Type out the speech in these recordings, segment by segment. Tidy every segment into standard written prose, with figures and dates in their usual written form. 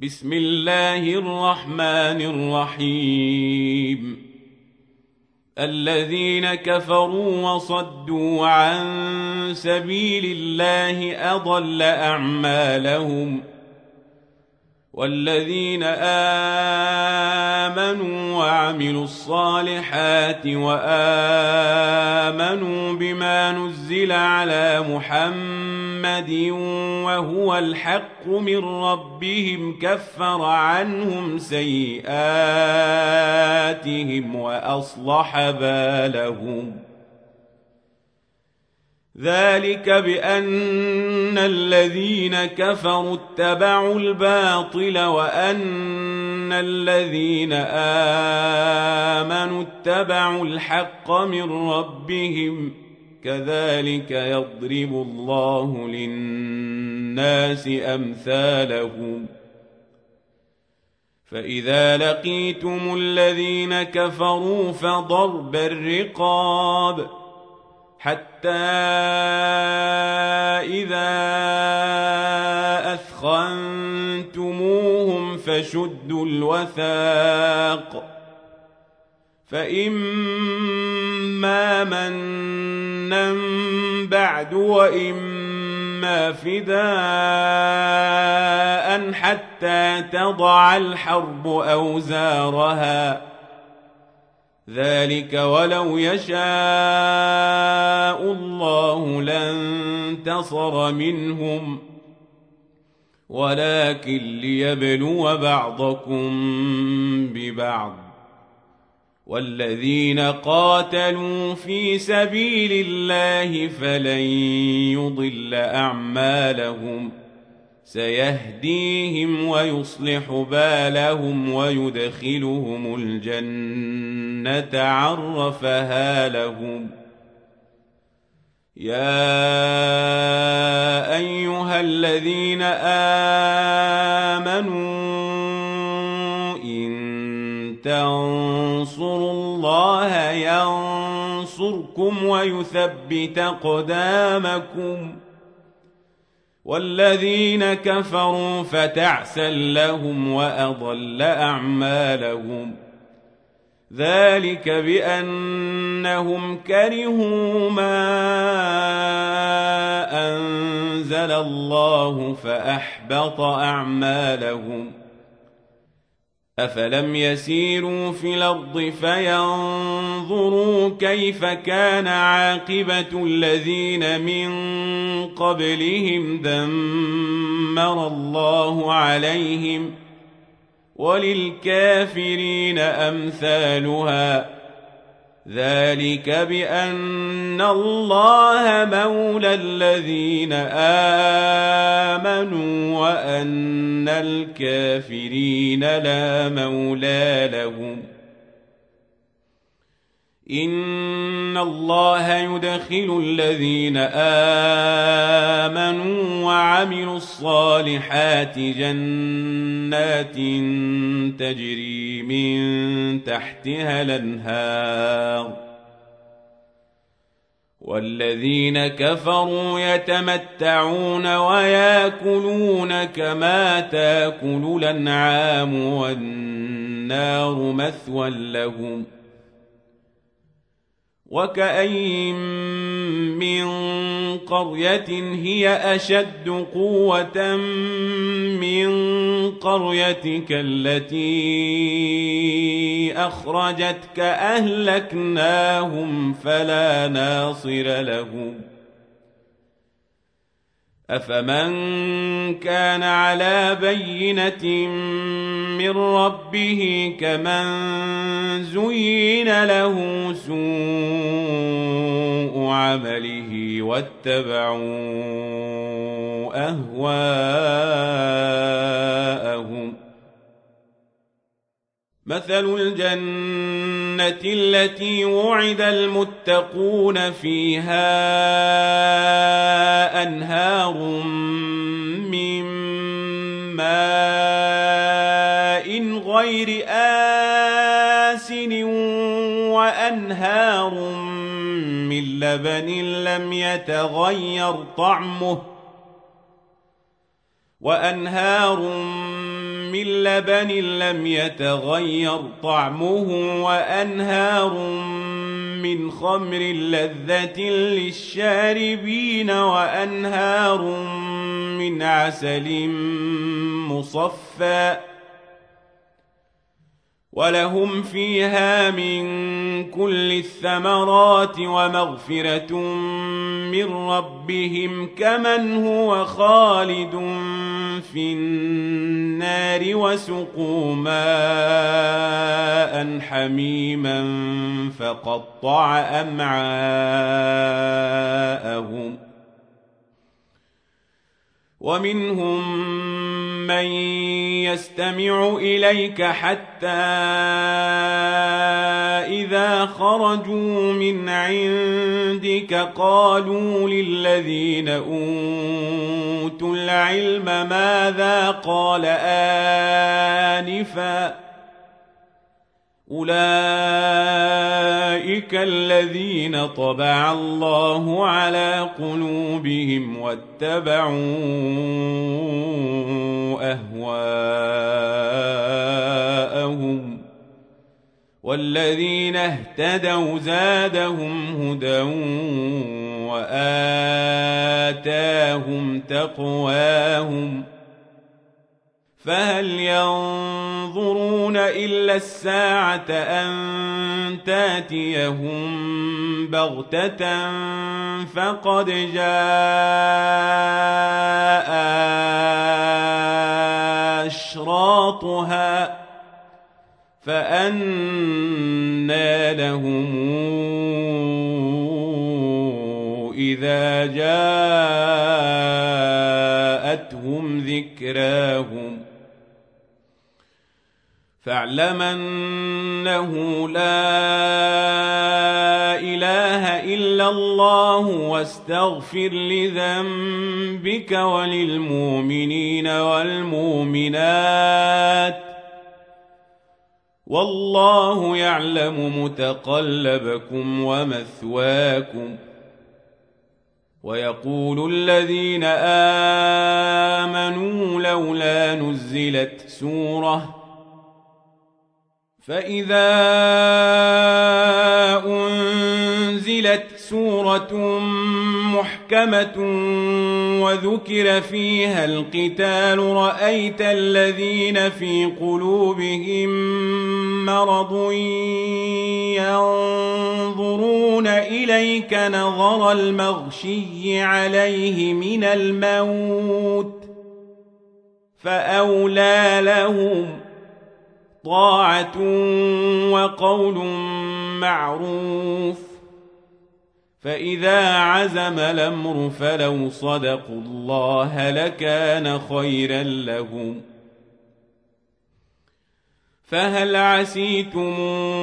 بسم الله الرحمن الرحيم. الذين كفروا وصدوا عن سبيل الله أضل أعمالهم، والذين آمنوا وعملوا الصالحات وآمنوا بما نزل على محمد وهو الحق من ربهم كفر عنهم سيئاتهم وأصلح بالهم. ذلك بأن الذين كفروا اتبعوا الباطل وأن الذين آمنوا اتبعوا الحق من ربهم، كذلك يضرب الله للناس أمثالهم. فإذا لقيتم الذين كفروا فضرب الرقاب حتى إذا أثخنتموهم فشدوا الوثاق، فإما منا بعد وإما فداء حتى تضع الحرب أوزارها، ذلك ولو يشاء الله لانتصر منهم، ولكن ليبلو بعضكم ببعض. والذين قاتلوا في سبيل الله فلن يضل أعمالهم، سيهديهم ويصلح بالهم ويدخلهم الجنة عرفها لهم. يا أيها الذين آمنوا إن تنصروا الله ينصركم ويثبت أقدامكم، والذين كفروا فتعسا لهم وأضل أعمالهم. ذلك بأنهم كرهوا ما أنزل الله فأحبط أعمالهم. أفلم يسيروا في الأرض فينظروا كيف كان عاقبة الذين من قبلهم دمر الله عليهم، وللكافرين أمثالها. ذلك بأن الله مولى الذين آمنوا وأن الكافرين لا مولى لهم. إن الله يدخل الذين آمنوا وعملوا الصالحات جنات تجري من تحتها الأنهار، والذين كفروا يتمتعون ويأكلون كما تأكل الأنعام والنار مثوى لهم. وكأين من قرية هي أشد قوة من قريتك التي أخرجتك أهلكناهم فلا ناصر لهم. أفمن كان على بينة من ربه كمن زين له سوء عمله واتبعوا أهواءهم. مثل الجنة التي وعد المتقون فيها أنهار من ماء غير آسن وأنهار من لبن لم يتغير طعمه وأنهار من من لبن لم يتغير طعمه وأنهار من خمر لذة للشاربين وأنهار من عسل مصفى ولهم فيها من كل الثمرات ومغفرة من ربهم كمن هو خالد في النار وسقوا ماء حميما فقطع أمعاءهم ومنهم من يستمع إليك حتى إذا خرجوا من عندك قالوا للذين أوتوا العلم ماذا قال آنفا أولئك الذين طبع الله على قلوبهم واتبعوا أهواءهم والذين اهتدوا زادهم هدى وآتاهم تقواهم فهل ينظرون إلا الساعة أن تاتيهم بغتة فقد جاء أشراطها فأنى لهم إذا جاءتهم ذكراهم فاعلم أنه لا إله إلا الله واستغفر لذنبك وللمؤمنين والمؤمنات والله يعلم متقلبكم ومثواكم ويقول الذين آمنوا لولا نزلت سورة فإذا أنزلت سورة محكمة وذكر فيها القتال رأيت الذين في قلوبهم مرض ينظرون إليك نظر المغشي عليه من الموت فأولى لهم طاعة وقول معروف فإذا عزم الأمر فلو صدقوا الله لكان خيرا لهم فهل عسيتم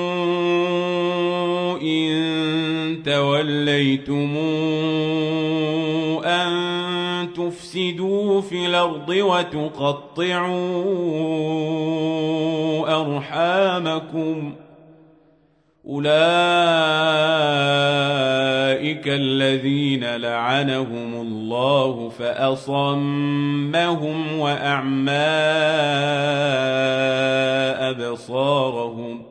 إن توليتم أن تفسدوا في الأرض وتقطعوا أرحامكم أولئك الذين لعنهم الله فأصمهم وأعمى أبصارهم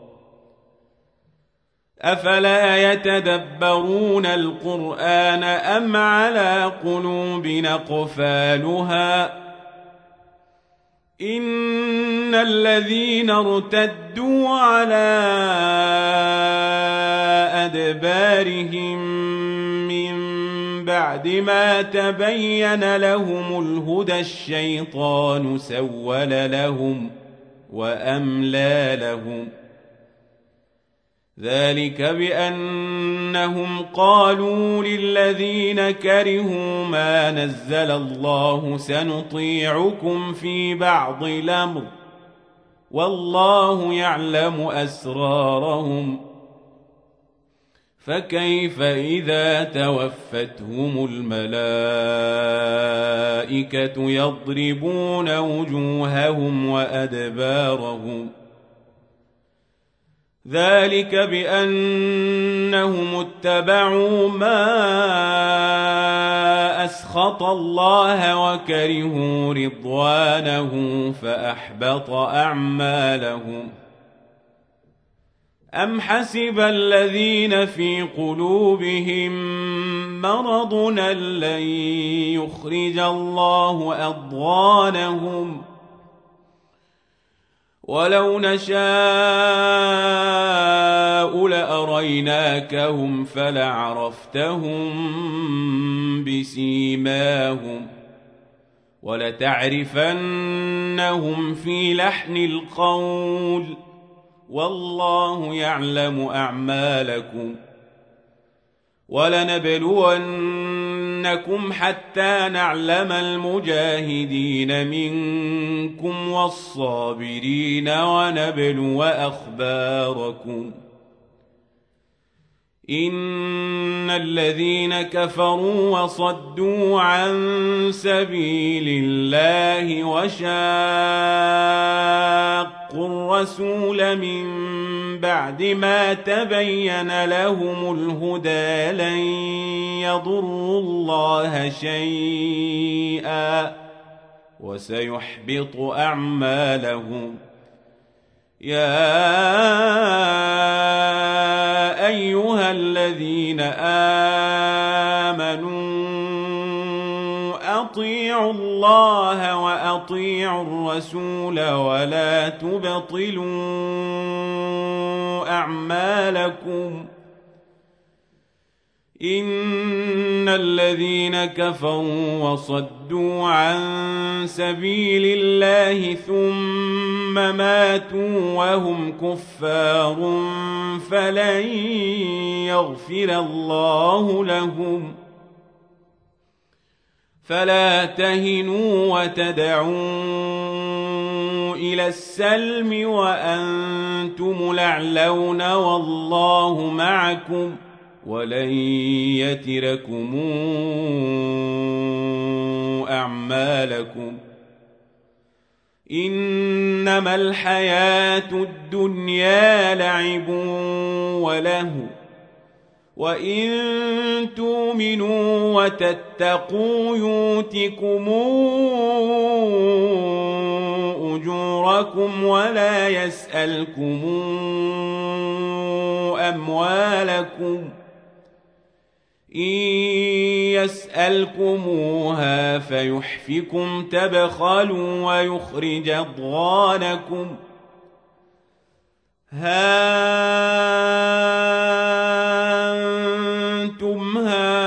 أفلا يتدبرون القرآن أم على قلوب أقفالها إن الذين ارتدوا على أدبارهم من بعد ما تبين لهم الهدى الشيطان سول لهم وأملى لهم ذلك بأنهم قالوا للذين كرهوا ما نزل الله سنطيعكم في بعض الأمر والله يعلم أسرارهم فكيف إذا توفتهم الملائكة يضربون وجوههم وأدبارهم ذلك بأنهم اتبعوا ما أسخط الله وكرهوا رضوانه فأحبط أعمالهم. أم حسب الذين في قلوبهم مرض أن لن يخرج الله أضغانهم ولو نشاء لأريناكهم فلعرفتهم بسيماهم ولتعرفنهم في لحن القول والله يعلم أعمالكم. ولنبلونكم حتى نعلم المجاهدين منكم والصابرين ونبلو أخباركم. إن الذين كفروا وصدوا عن سبيل الله وشاقوا الرسول من بعد ما تبين لهم الهدى لن يضروا الله شيئا وسيحبط أعمالهم. يا أيها الذين آمنوا أطيعوا الله وأطيعوا الرسول ولا تبطلوا أعمالكم. إن الذين كفروا وصدوا عن سبيل الله ثم ماتوا وهم كفار فلن يغفر الله لهم. فلا تهنوا وتدعوا إلى السلم وأنتم الأعلون والله معكم ولن يتركم أعمالكم. إنما الحياة الدنيا لعب وله وإن تؤمنوا وتتقوا يؤتكم أجوركم ولا يسألكم أموالكم. إن يسألكموها فيحفكم تبخلوا ويخرج أضغانكم. ها أنتم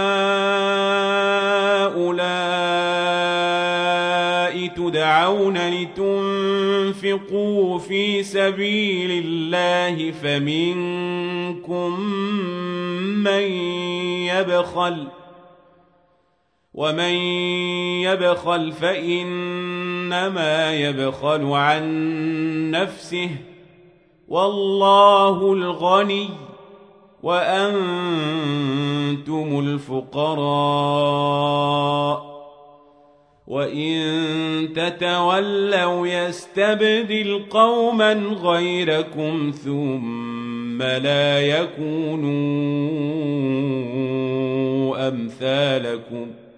هؤلاء تدعون لتنفقوا في سبيل الله فمنكم من يبخل ومن يبخل فإنما يبخل عن نفسه والله الغني وأنتم الفقراء وإن تتولوا يستبدل قوما غيركم ثم لا يكونوا أمثالكم.